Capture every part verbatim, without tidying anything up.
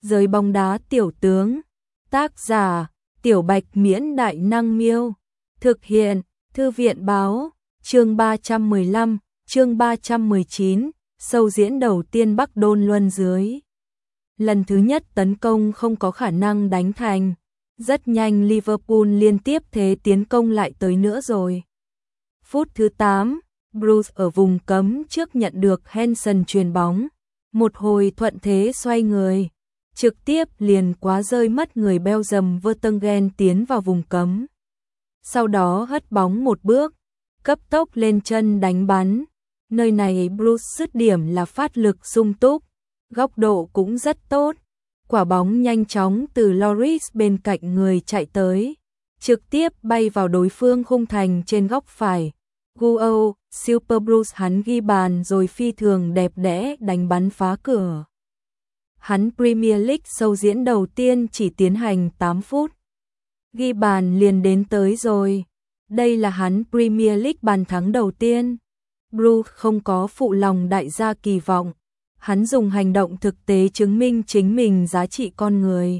Giới bóng đá tiểu tướng. Tác giả, Tiểu Bạch Miễn Đại Năng Miêu. Thực hiện, Thư viện Báo. Chương ba trăm mười lăm, chương ba trăm mười chín, sâu diễn đầu tiên Bắc Đôn Luân dưới. Lần thứ nhất tấn công không có khả năng đánh thành. Rất nhanh Liverpool liên tiếp thế tiến công lại tới nữa rồi. Phút thứ tám, Bruce ở vùng cấm trước nhận được Henson chuyền bóng. Một hồi thuận thế xoay người. Trực tiếp liền quá rơi mất người Belgium Vertonghen tiến vào vùng cấm. Sau đó hất bóng một bước, cấp tốc lên chân đánh bắn. Nơi này Bruce dứt điểm là phát lực sung túc, góc độ cũng rất tốt. Quả bóng nhanh chóng từ Lloris bên cạnh người chạy tới, trực tiếp bay vào đối phương khung thành trên góc phải. Guo, Super Bruce hắn ghi bàn rồi phi thường đẹp đẽ đánh bắn phá cửa. Hắn Premier League sâu diễn đầu tiên chỉ tiến hành tám phút. Ghi bàn liền đến tới rồi. Đây là hắn Premier League bàn thắng đầu tiên. Bruce không có phụ lòng đại gia kỳ vọng. Hắn dùng hành động thực tế chứng minh chính mình giá trị con người.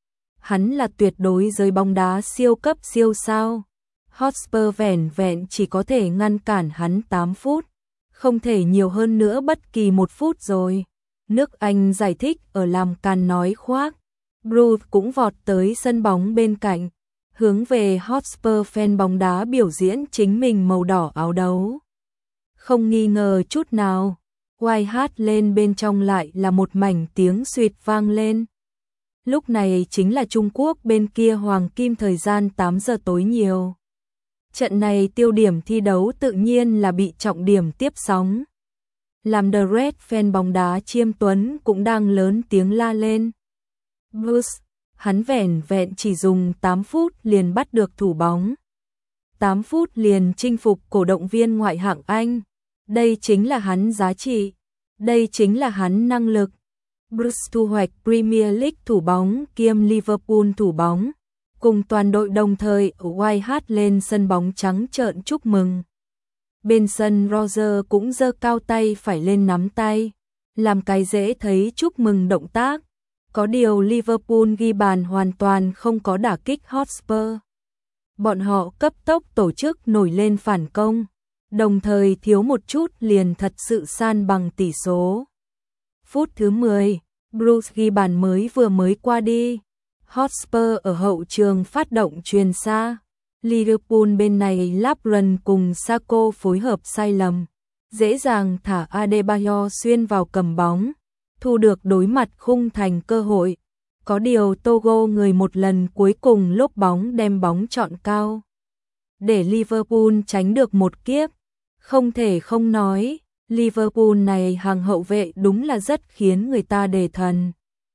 Hắn là tuyệt đối giới bóng đá siêu cấp siêu sao. Hotspur vẻn vẹn chỉ có thể ngăn cản hắn tám phút. Không thể nhiều hơn nữa bất kỳ một phút rồi. Nước Anh giải thích ở làm càn nói khoác. Bruce cũng vọt tới sân bóng bên cạnh, hướng về Hotspur fan bóng đá biểu diễn chính mình màu đỏ áo đấu. Không nghi ngờ chút nào, quay hát lên bên trong lại là một mảnh tiếng suýt vang lên. Lúc này chính là Trung Quốc bên kia hoàng kim thời gian tám giờ tối nhiều. Trận này tiêu điểm thi đấu tự nhiên là bị trọng điểm tiếp sóng. Làm The Red fan bóng đá chiêm tuấn cũng đang lớn tiếng la lên. Bruce, hắn vẻn vẹn chỉ dùng tám phút liền bắt được thủ bóng. tám phút liền chinh phục cổ động viên ngoại hạng Anh. Đây chính là hắn giá trị. Đây chính là hắn năng lực. Bruce thu hoạch Premier League thủ bóng kiêm Liverpool thủ bóng. Cùng toàn đội đồng thời ở White Hart lên sân bóng trắng trợn chúc mừng. Bên sân Roger cũng giơ cao tay phải lên nắm tay, làm cái dễ thấy chúc mừng động tác. Có điều Liverpool ghi bàn hoàn toàn không có đả kích Hotspur. Bọn họ cấp tốc tổ chức nổi lên phản công, đồng thời thiếu một chút liền thật sự san bằng tỷ số. Phút thứ mười, Bruce ghi bàn mới vừa mới qua đi. Hotspur ở hậu trường phát động chuyền xa. Liverpool bên này Lovren cùng Sako phối hợp sai lầm, dễ dàng thả Adebayor xuyên vào cầm bóng, thu được đối mặt khung thành cơ hội. Có điều Togo người một lần cuối cùng lốp bóng đem bóng chọn cao, để Liverpool tránh được một kiếp. Không thể không nói, Liverpool này hàng hậu vệ đúng là rất khiến người ta đề thần.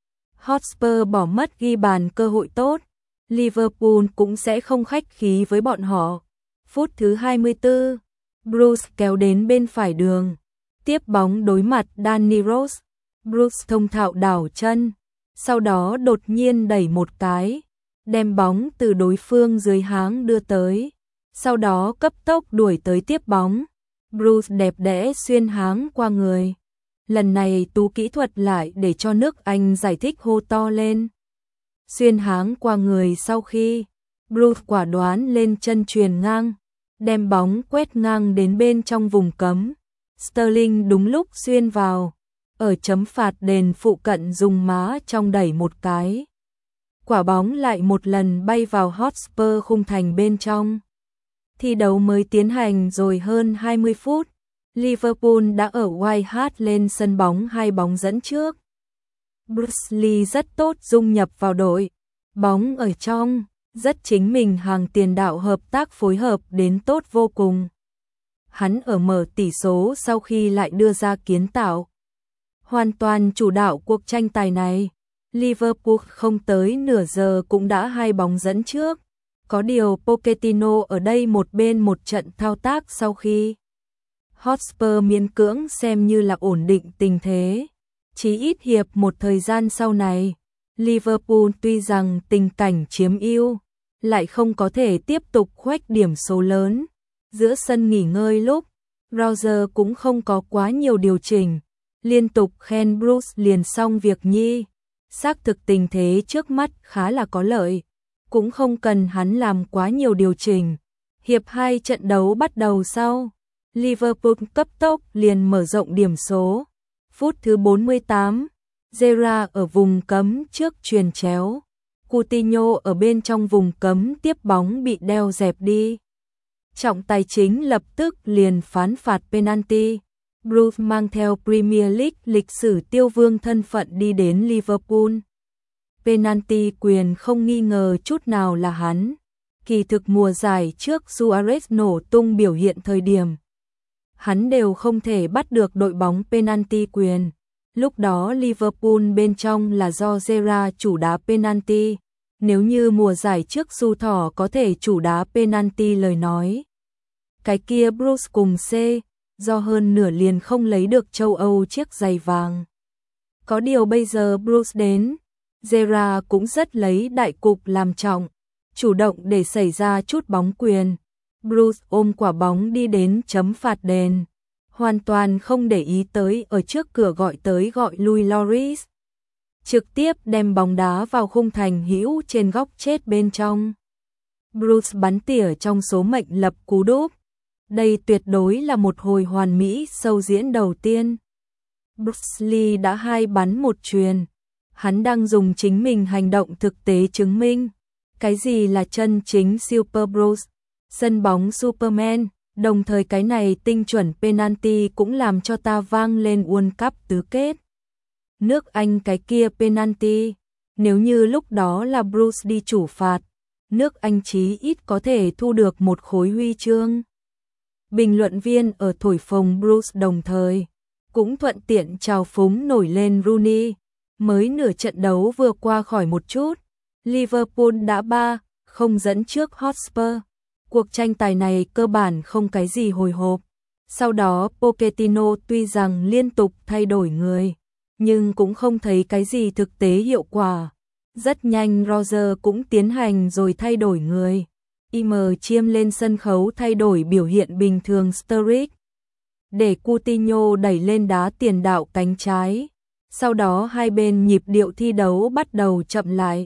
Hotspur bỏ mất ghi bàn cơ hội tốt, Liverpool cũng sẽ không khách khí với bọn họ. Phút thứ hai mươi tư, Bruce kéo đến bên phải đường, tiếp bóng đối mặt Danny Rose. Bruce thông thạo đảo chân, sau đó đột nhiên đẩy một cái, đem bóng từ đối phương dưới háng đưa tới, sau đó cấp tốc đuổi tới tiếp bóng. Bruce đẹp đẽ xuyên háng qua người. Lần này tú kỹ thuật lại để cho nước Anh giải thích hô to lên. Xuyên háng qua người sau khi Bruce quả đoán lên chân chuyền ngang, đem bóng quét ngang đến bên trong vùng cấm. Sterling đúng lúc xuyên vào, ở chấm phạt đền phụ cận dùng má trong đẩy một cái. Quả bóng lại một lần bay vào Hotspur khung thành bên trong. Thi đấu mới tiến hành rồi hơn hai mươi phút, Liverpool đã ở White Hart lên sân bóng hai bóng dẫn trước. Bruce Lee rất tốt dung nhập vào đội, bóng ở trong, rất chính mình hàng tiền đạo hợp tác phối hợp đến tốt vô cùng. Hắn ở mở tỷ số sau khi lại đưa ra kiến tạo. Hoàn toàn chủ đạo cuộc tranh tài này, Liverpool không tới nửa giờ cũng đã hai bóng dẫn trước. Có điều Pochettino ở đây một bên một trận thao tác sau khi Hotspur miễn cưỡng xem như là ổn định tình thế. Chỉ ít hiệp một thời gian sau này, Liverpool tuy rằng tình cảnh chiếm ưu, lại không có thể tiếp tục khoét điểm số lớn. Giữa sân nghỉ ngơi lúc, Roger cũng không có quá nhiều điều chỉnh, liên tục khen Bruce liền xong việc nhi. Xác thực tình thế trước mắt khá là có lợi, cũng không cần hắn làm quá nhiều điều chỉnh. Hiệp hai trận đấu bắt đầu sau, Liverpool cấp tốc liền mở rộng điểm số. Phút thứ bốn mươi tám, Gerrard ở vùng cấm trước chuyền chéo. Coutinho ở bên trong vùng cấm tiếp bóng bị đeo dẹp đi. Trọng tài chính lập tức liền phán phạt penalty. Bruce mang theo Premier League lịch sử tiêu vương thân phận đi đến Liverpool. Penalty quyền không nghi ngờ chút nào là hắn. Kỳ thực mùa giải trước Suarez nổ tung biểu hiện thời điểm, hắn đều không thể bắt được đội bóng penalty quyền. Lúc đó Liverpool bên trong là do Gerrard chủ đá penalty. Nếu như mùa giải trước Su Thỏ có thể chủ đá penalty lời nói, cái kia Bruce cùng C, do hơn nửa liền không lấy được châu Âu chiếc giày vàng. Có điều bây giờ Bruce đến, Gerrard cũng rất lấy đại cục làm trọng, chủ động để xảy ra chút bóng quyền. Bruce ôm quả bóng đi đến chấm phạt đền, hoàn toàn không để ý tới ở trước cửa gọi tới gọi lui Lloris. Trực tiếp đem bóng đá vào khung thành hữu trên góc chết bên trong. Bruce bắn tỉa trong số mệnh lập cú đúp. Đây tuyệt đối là một hồi hoàn mỹ sâu diễn đầu tiên. Bruce Lee đã hai bắn một chuyền. Hắn đang dùng chính mình hành động thực tế chứng minh cái gì là chân chính Super Bruce, sân bóng Superman. Đồng thời cái này tinh chuẩn penalty cũng làm cho ta vang lên World Cup tứ kết. Nước Anh cái kia penalty, nếu như lúc đó là Bruce đi chủ phạt, nước Anh chí ít có thể thu được một khối huy chương. Bình luận viên ở thổi phồng Bruce đồng thời cũng thuận tiện chào phúng nổi lên Rooney. Mới nửa trận đấu vừa qua khỏi một chút, Liverpool đã ba không dẫn trước Hotspur. Cuộc tranh tài này cơ bản không cái gì hồi hộp. Sau đó Pochettino tuy rằng liên tục thay đổi người, nhưng cũng không thấy cái gì thực tế hiệu quả. Rất nhanh Roger cũng tiến hành rồi thay đổi người. Im chiêm lên sân khấu thay đổi biểu hiện bình thường Sturridge, để Coutinho đẩy lên đá tiền đạo cánh trái. Sau đó hai bên nhịp điệu thi đấu bắt đầu chậm lại.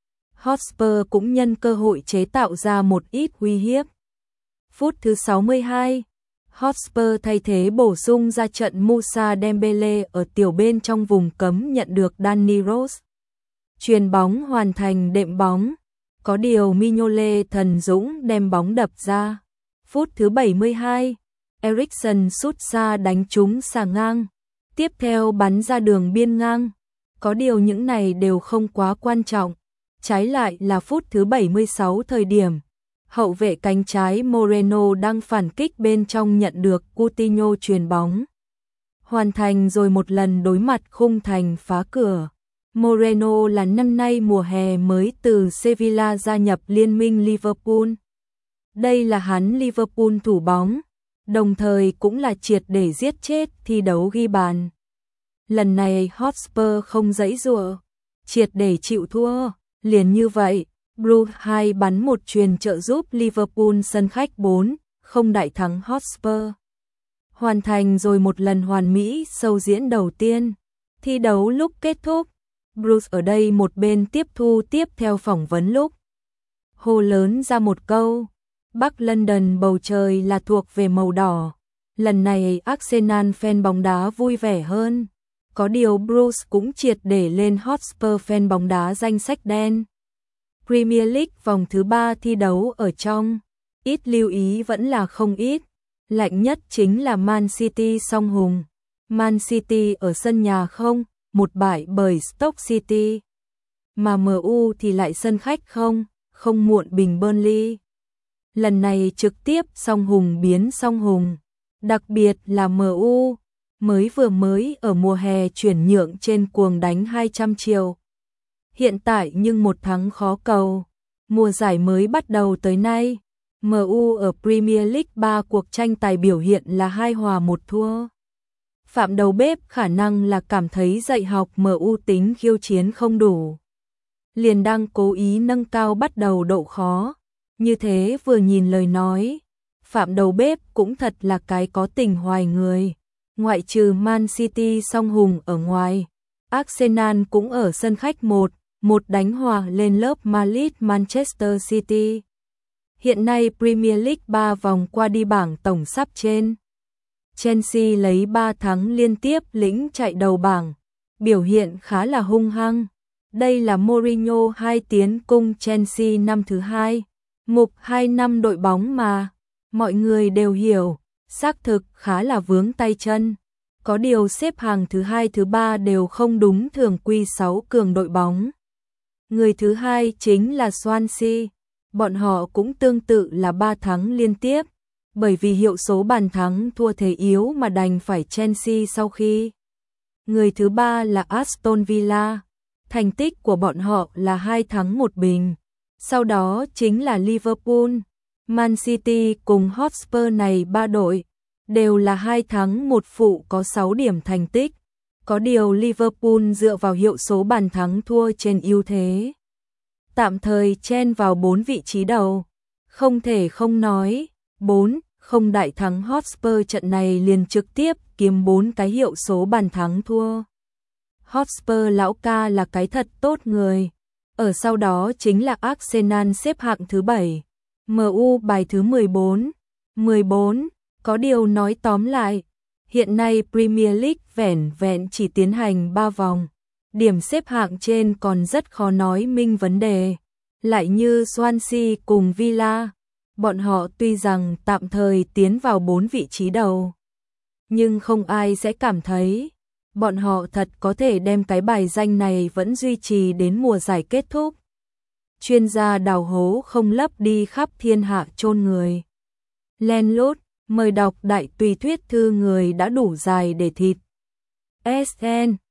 Hotspur cũng nhân cơ hội chế tạo ra một ít uy hiếp. Phút thứ sáu mươi hai, Hotspur thay thế bổ sung ra trận Moussa Dembele ở tiểu bên trong vùng cấm nhận được Danny Rose. Chuyền bóng hoàn thành đệm bóng. Có điều Mignolet thần dũng đem bóng đập ra. Phút thứ bảy mươi hai, Eriksen sút xa đánh trúng xà ngang. Tiếp theo bắn ra đường biên ngang. Có điều những này đều không quá quan trọng. Trái lại là phút thứ bảy mươi sáu thời điểm, hậu vệ cánh trái Moreno đang phản kích bên trong nhận được Coutinho chuyền bóng. Hoàn thành rồi một lần đối mặt khung thành phá cửa. Moreno là năm nay mùa hè mới từ Sevilla gia nhập liên minh Liverpool. Đây là hắn Liverpool thủ bóng, đồng thời cũng là triệt để giết chết thi đấu ghi bàn. Lần này Hotspur không giãy giụa, triệt để chịu thua. Liền như vậy, Bruce hai bắn một chuyền trợ giúp Liverpool sân khách bốn không đại thắng Hotspur. Hoàn thành rồi một lần hoàn mỹ sâu diễn đầu tiên. Thi đấu lúc kết thúc, Bruce ở đây một bên tiếp thu tiếp theo phỏng vấn lúc hô lớn ra một câu: Bắc London bầu trời là thuộc về màu đỏ. Lần này Arsenal fan bóng đá vui vẻ hơn. Có điều Bruce cũng triệt để lên Hotspur fan bóng đá danh sách đen. Premier League vòng thứ ba thi đấu ở trong, ít lưu ý vẫn là không ít. Lạnh nhất chính là Man City song hùng. Man City ở sân nhà không, một bại bởi Stoke City. Mà em u thì lại sân khách không, không muộn bình Burnley. Lần này trực tiếp song hùng biến song hùng. Đặc biệt là em u, mới vừa mới ở mùa hè chuyển nhượng trên cuồng đánh hai trăm triệu. Hiện tại nhưng một thắng khó cầu. Mùa giải mới bắt đầu tới nay, em u ở Premier League ba cuộc tranh tài biểu hiện là hai hòa một thua. Phạm đầu bếp khả năng là cảm thấy dạy học em u tính khiêu chiến không đủ, liền đang cố ý nâng cao bắt đầu độ khó. Như thế vừa nhìn lời nói, Phạm đầu bếp cũng thật là cái có tình hoài người. Ngoại trừ Man City song hùng ở ngoài, Arsenal cũng ở sân khách một một đánh hòa lên lớp Madrid Manchester City. Hiện nay Premier League ba vòng qua đi bảng tổng sắp trên. Chelsea lấy ba thắng liên tiếp lĩnh chạy đầu bảng, biểu hiện khá là hung hăng. Đây là Mourinho hai tiến cung Chelsea năm thứ hai. Mục hai năm đội bóng mà, mọi người đều hiểu, xác thực khá là vướng tay chân. Có điều xếp hàng thứ hai thứ ba đều không đúng thường quy sáu cường đội bóng. Người thứ hai chính là Swansea, bọn họ cũng tương tự là ba thắng liên tiếp, bởi vì hiệu số bàn thắng thua thể yếu mà đành phải Chelsea sau khi. Người thứ ba là Aston Villa, thành tích của bọn họ là hai thắng một bình. Sau đó chính là Liverpool, Man City cùng Hotspur, này ba đội đều là hai thắng một phụ có sáu điểm thành tích. Có điều Liverpool dựa vào hiệu số bàn thắng thua trên ưu thế, tạm thời chen vào bốn vị trí đầu. Không thể không nói, bốn không đại thắng Hotspur trận này liền trực tiếp kiếm bốn cái hiệu số bàn thắng thua. Hotspur lão ca là cái thật tốt người. Ở sau đó chính là Arsenal xếp hạng thứ bảy, em u bài thứ mười bốn. mười bốn, có điều nói tóm lại, hiện nay Premier League vẻn vẹn chỉ tiến hành ba vòng, điểm xếp hạng trên còn rất khó nói minh vấn đề. Lại như Swansea cùng Villa, bọn họ tuy rằng tạm thời tiến vào bốn vị trí đầu, nhưng không ai sẽ cảm thấy bọn họ thật có thể đem cái bài danh này vẫn duy trì đến mùa giải kết thúc. Chuyên gia đào hố không lấp đi khắp thiên hạ chôn người. Len lút, mời đọc đại tùy thuyết thư người đã đủ dài để thịt. ét en